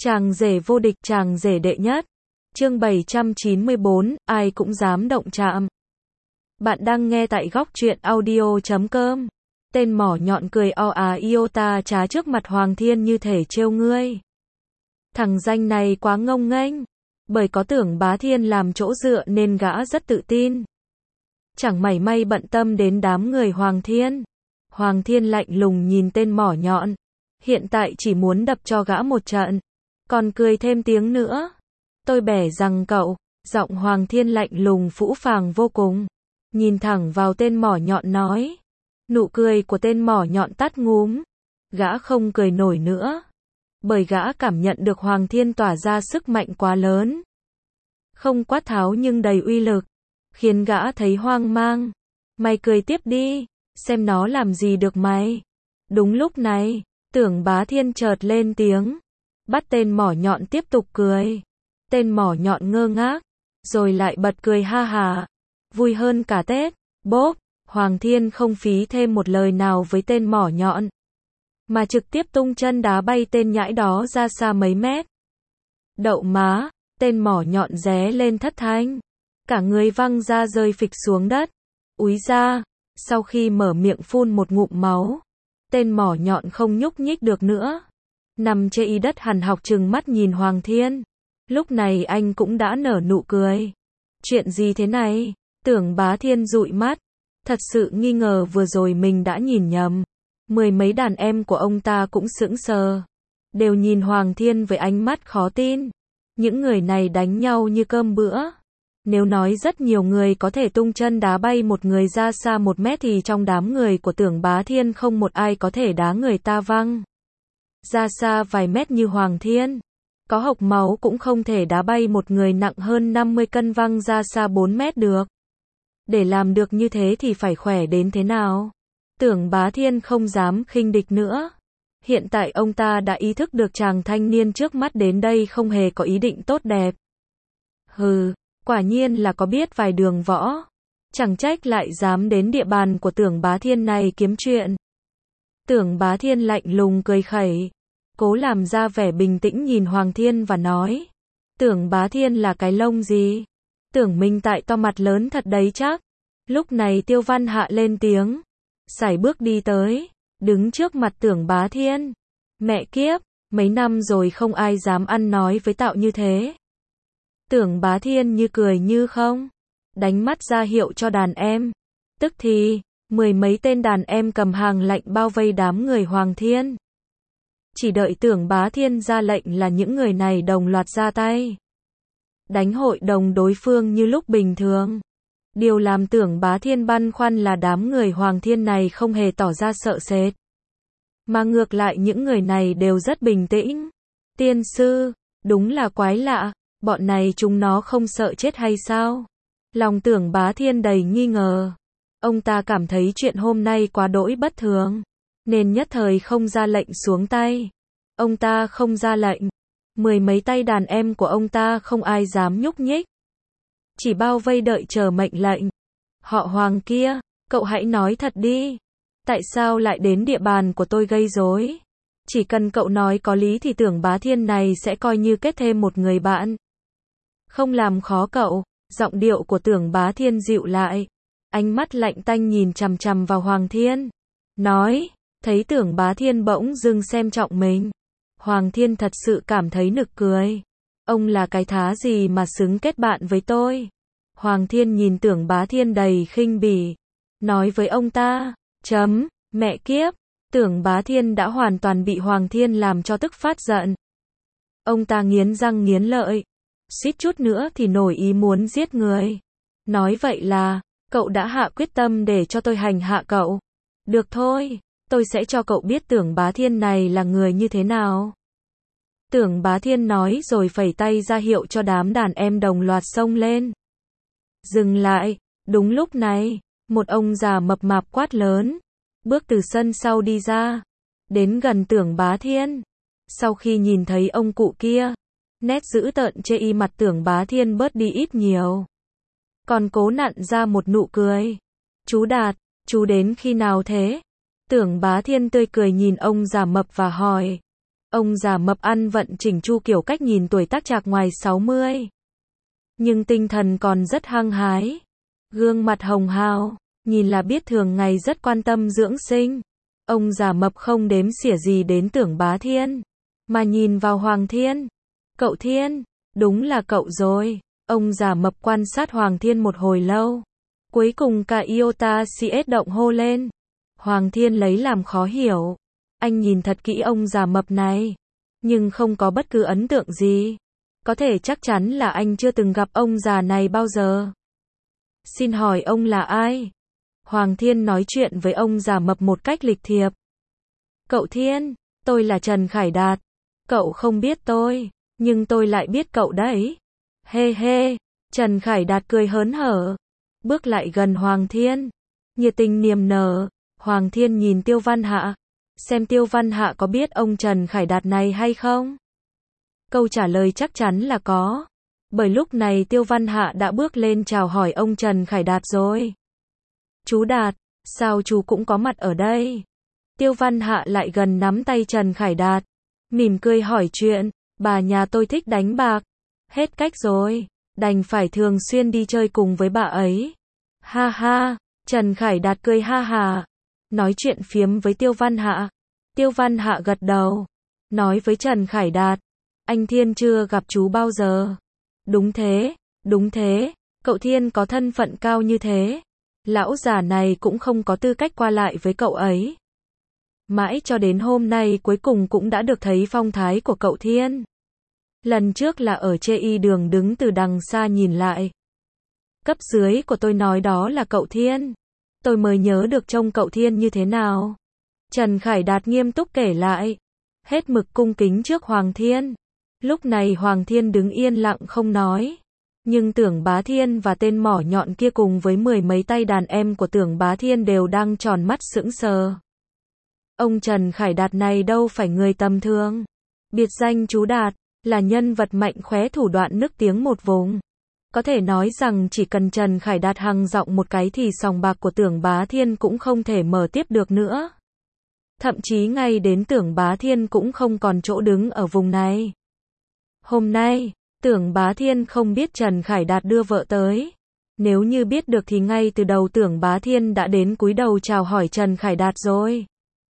Chàng rể vô địch, chàng rể đệ nhất. Chương 794, ai cũng dám động chạm. Bạn đang nghe tại góc truyện audio.com. Tên mỏ nhọn cười o à iota trá trước mặt Hoàng Thiên như thể trêu ngươi. Thằng danh này quá ngông nghênh. Bởi có Tưởng Bá Thiên làm chỗ dựa nên gã rất tự tin. Chẳng mảy may bận tâm đến đám người Hoàng Thiên. Hoàng Thiên lạnh lùng nhìn tên mỏ nhọn. Hiện tại chỉ muốn đập cho gã một trận. Còn cười thêm tiếng nữa. Tôi bẻ rằng cậu. Giọng Hoàng Thiên lạnh lùng phũ phàng vô cùng. Nhìn thẳng vào tên mỏ nhọn nói. Nụ cười của tên mỏ nhọn tắt ngúm. Gã không cười nổi nữa. Bởi gã cảm nhận được Hoàng Thiên tỏa ra sức mạnh quá lớn. Không quát tháo nhưng đầy uy lực. Khiến gã thấy hoang mang. Mày cười tiếp đi. Xem nó làm gì được mày. Đúng lúc này, Tưởng Bá Thiên chợt lên tiếng. Bắt tên mỏ nhọn tiếp tục cười. Tên mỏ nhọn ngơ ngác. Rồi lại bật cười ha hà. Vui hơn cả Tết. Bốp. Hoàng Thiên không phí thêm một lời nào với tên mỏ nhọn. Mà trực tiếp tung chân đá bay tên nhãi đó ra xa mấy mét. Đậu má. Tên mỏ nhọn ré lên thất thanh. Cả người văng ra rơi phịch xuống đất. Úi ra. Sau khi mở miệng phun một ngụm máu. Tên mỏ nhọn không nhúc nhích được nữa. Nằm trên y đất hằn học trừng mắt nhìn Hoàng Thiên. Lúc này anh cũng đã nở nụ cười. Chuyện gì thế này? Tưởng Bá Thiên dụi mắt. Thật sự nghi ngờ vừa rồi mình đã nhìn nhầm. Mười mấy đàn em của ông ta cũng sững sờ. Đều nhìn Hoàng Thiên với ánh mắt khó tin. Những người này đánh nhau như cơm bữa. Nếu nói rất nhiều người có thể tung chân đá bay một người ra xa 1 mét thì trong đám người của Tưởng Bá Thiên không một ai có thể đá người ta văng ra xa vài mét như Hoàng Thiên. Có hộc máu cũng không thể đá bay một người nặng hơn 50 cân văng ra xa 4 mét được. Để làm được như thế thì phải khỏe đến thế nào? Tưởng Bá Thiên không dám khinh địch nữa. Hiện tại ông ta đã ý thức được chàng thanh niên trước mắt đến đây không hề có ý định tốt đẹp. Hừ, quả nhiên là có biết vài đường võ. Chẳng trách lại dám đến địa bàn của Tưởng Bá Thiên này kiếm chuyện. Tưởng Bá Thiên lạnh lùng cười khẩy. Cố làm ra vẻ bình tĩnh nhìn Hoàng Thiên và nói. Tưởng Bá Thiên là cái lông gì? Tưởng mình tại to mặt lớn thật đấy chắc. Lúc này Tiêu Văn Hạ lên tiếng. Sải bước đi tới. Đứng trước mặt Tưởng Bá Thiên. Mẹ kiếp, mấy năm rồi không ai dám ăn nói với Tạo như thế. Tưởng Bá Thiên như cười như không. Đánh mắt ra hiệu cho đàn em. Tức thì, 10 mấy tên đàn em cầm hàng lạnh bao vây đám người Hoàng Thiên. Chỉ đợi Tưởng Bá Thiên ra lệnh là những người này đồng loạt ra tay. Đánh hội đồng đối phương như lúc bình thường. Điều làm Tưởng Bá Thiên băn khoăn là đám người Hoàng Thiên này không hề tỏ ra sợ sệt. Mà ngược lại những người này đều rất bình tĩnh. Tiên sư, đúng là quái lạ, bọn này chúng nó không sợ chết hay sao? Lòng Tưởng Bá Thiên đầy nghi ngờ. Ông ta cảm thấy chuyện hôm nay quá đỗi bất thường. Nên nhất thời không ra lệnh xuống tay. Ông ta không ra lệnh. 10 mấy tay đàn em của ông ta không ai dám nhúc nhích. Chỉ bao vây đợi chờ mệnh lệnh. Họ Hoàng kia, cậu hãy nói thật đi. Tại sao lại đến địa bàn của tôi gây rối? Chỉ cần cậu nói có lý thì Tưởng Bá Thiên này sẽ coi như kết thêm một người bạn. Không làm khó cậu. Giọng điệu của Tưởng Bá Thiên dịu lại. Ánh mắt lạnh tanh nhìn chằm chằm vào Hoàng Thiên. Nói, thấy Tưởng Bá Thiên bỗng dưng xem trọng mình. Hoàng Thiên thật sự cảm thấy nực cười. Ông là cái thá gì mà xứng kết bạn với tôi? Hoàng Thiên nhìn Tưởng Bá Thiên đầy khinh bỉ. Nói với ông ta, mẹ kiếp. Tưởng Bá Thiên đã hoàn toàn bị Hoàng Thiên làm cho tức phát giận. Ông ta nghiến răng nghiến lợi. Suýt chút nữa thì nổi ý muốn giết người. Nói vậy là, cậu đã hạ quyết tâm để cho tôi hành hạ cậu. Được thôi, tôi sẽ cho cậu biết Tưởng Bá Thiên này là người như thế nào. Tưởng Bá Thiên nói rồi phẩy tay ra hiệu cho đám đàn em đồng loạt xông lên. Dừng lại, đúng lúc này, một ông già mập mạp quát lớn. Bước từ sân sau đi ra. Đến gần Tưởng Bá Thiên. Sau khi nhìn thấy ông cụ kia. Nét dữ tợn chê y mặt Tưởng Bá Thiên bớt đi ít nhiều. Còn cố nặn ra một nụ cười. Chú Đạt, chú đến khi nào thế? Tưởng Bá Thiên tươi cười nhìn ông già mập và hỏi. Ông già mập ăn vận chỉnh chu kiểu cách nhìn tuổi tác chạc ngoài 60. Nhưng tinh thần còn rất hăng hái. Gương mặt hồng hào, nhìn là biết thường ngày rất quan tâm dưỡng sinh. Ông già mập không đếm xỉa gì đến Tưởng Bá Thiên, mà nhìn vào Hoàng Thiên. Cậu Thiên, đúng là cậu rồi. Ông già mập quan sát Hoàng Thiên một hồi lâu. Cuối cùng cả iota CS động hô lên. Hoàng Thiên lấy làm khó hiểu. Anh nhìn thật kỹ ông già mập này, nhưng không có bất cứ ấn tượng gì. Có thể chắc chắn là anh chưa từng gặp ông già này bao giờ. Xin hỏi ông là ai? Hoàng Thiên nói chuyện với ông già mập một cách lịch thiệp. Cậu Thiên, tôi là Trần Khải Đạt. Cậu không biết tôi, nhưng tôi lại biết cậu đấy. Hê hê, Trần Khải Đạt cười hớn hở, bước lại gần Hoàng Thiên, nhiệt tình niềm nở. Hoàng Thiên nhìn Tiêu Văn Hạ, xem Tiêu Văn Hạ có biết ông Trần Khải Đạt này hay không? Câu trả lời chắc chắn là có, bởi lúc này Tiêu Văn Hạ đã bước lên chào hỏi ông Trần Khải Đạt rồi. Chú Đạt, sao chú cũng có mặt ở đây? Tiêu Văn Hạ lại gần nắm tay Trần Khải Đạt, mỉm cười hỏi chuyện. Bà nhà tôi thích đánh bạc, hết cách rồi, đành phải thường xuyên đi chơi cùng với bà ấy. Ha ha, Trần Khải Đạt cười ha hà, nói chuyện phiếm với Tiêu Văn Hạ. Tiêu Văn Hạ gật đầu, nói với Trần Khải Đạt, anh Thiên chưa gặp chú bao giờ. Đúng thế, cậu Thiên có thân phận cao như thế, lão già này cũng không có tư cách qua lại với cậu ấy. Mãi cho đến hôm nay cuối cùng cũng đã được thấy phong thái của cậu Thiên. Lần trước là ở chê đường đứng từ đằng xa nhìn lại. Cấp dưới của tôi nói đó là cậu Thiên. Tôi mới nhớ được trông cậu Thiên như thế nào. Trần Khải Đạt nghiêm túc kể lại. Hết mực cung kính trước Hoàng Thiên. Lúc này Hoàng Thiên đứng yên lặng không nói. Nhưng Tưởng Bá Thiên và tên mỏ nhọn kia cùng với 10 mấy tay đàn em của Tưởng Bá Thiên đều đang tròn mắt sững sờ. Ông Trần Khải Đạt này đâu phải người tầm thường. Biệt danh chú Đạt, là nhân vật mạnh khóe thủ đoạn nức tiếng một vùng. Có thể nói rằng chỉ cần Trần Khải Đạt hằng giọng một cái thì sòng bạc của Tưởng Bá Thiên cũng không thể mở tiếp được nữa. Thậm chí ngay đến Tưởng Bá Thiên cũng không còn chỗ đứng ở vùng này. Hôm nay, Tưởng Bá Thiên không biết Trần Khải Đạt đưa vợ tới. Nếu như biết được thì ngay từ đầu Tưởng Bá Thiên đã đến cúi đầu chào hỏi Trần Khải Đạt rồi.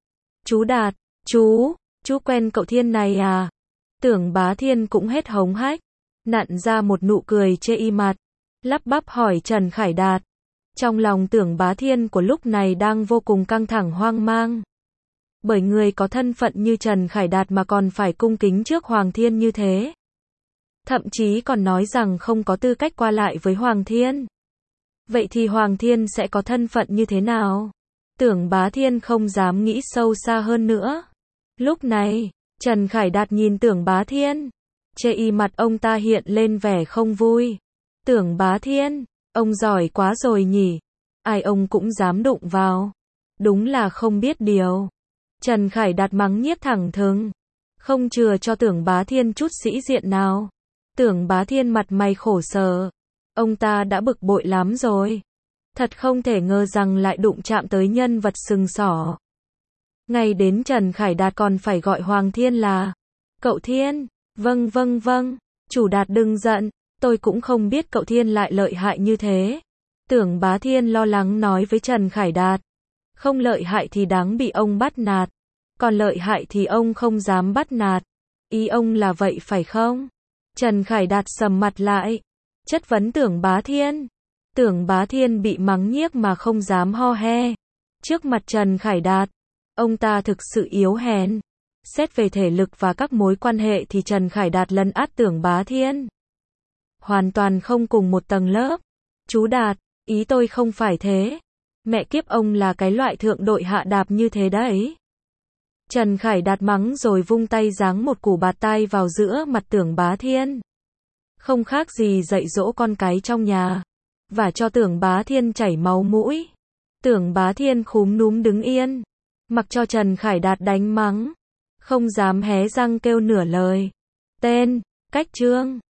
Chú Đạt, chú quen cậu Thiên này à? Tưởng Bá Thiên cũng hết hống hách, nặn ra một nụ cười chê mặt, lắp bắp hỏi Trần Khải Đạt. Trong lòng Tưởng Bá Thiên của lúc này đang vô cùng căng thẳng hoang mang. Bởi người có thân phận như Trần Khải Đạt mà còn phải cung kính trước Hoàng Thiên như thế. Thậm chí còn nói rằng không có tư cách qua lại với Hoàng Thiên. Vậy thì Hoàng Thiên sẽ có thân phận như thế nào? Tưởng Bá Thiên không dám nghĩ sâu xa hơn nữa. Lúc này, Trần Khải Đạt nhìn Tưởng Bá Thiên, chê mặt ông ta hiện lên vẻ không vui. Tưởng Bá Thiên, ông giỏi quá rồi nhỉ, ai ông cũng dám đụng vào. Đúng là không biết điều. Trần Khải Đạt mắng nhiếc thẳng thừng, không chừa cho Tưởng Bá Thiên chút sĩ diện nào. Tưởng Bá Thiên mặt mày khổ sở, ông ta đã bực bội lắm rồi. Thật không thể ngờ rằng lại đụng chạm tới nhân vật sừng sỏ. Ngay đến Trần Khải Đạt còn phải gọi Hoàng Thiên là cậu Thiên. Vâng, chủ Đạt đừng giận, tôi cũng không biết cậu Thiên lại lợi hại như thế. Tưởng Bá Thiên lo lắng nói với Trần Khải Đạt. Không lợi hại thì đáng bị ông bắt nạt, còn lợi hại thì ông không dám bắt nạt. Ý ông là vậy phải không? Trần Khải Đạt sầm mặt lại, chất vấn Tưởng Bá Thiên. Tưởng Bá Thiên bị mắng nhiếc mà không dám ho he. Trước mặt Trần Khải Đạt, ông ta thực sự yếu hèn. Xét về thể lực và các mối quan hệ thì Trần Khải Đạt lấn át Tưởng Bá Thiên. Hoàn toàn không cùng một tầng lớp. Chú Đạt, ý tôi không phải thế. Mẹ kiếp ông là cái loại thượng đội hạ đạp như thế đấy. Trần Khải Đạt mắng rồi vung tay giáng một củ bạt tai vào giữa mặt Tưởng Bá Thiên. Không khác gì dạy dỗ con cái trong nhà. Và cho Tưởng Bá Thiên chảy máu mũi. Tưởng Bá Thiên khúm núm đứng yên, mặc cho Trần Khải Đạt đánh mắng, không dám hé răng kêu nửa lời. Tên, cách chương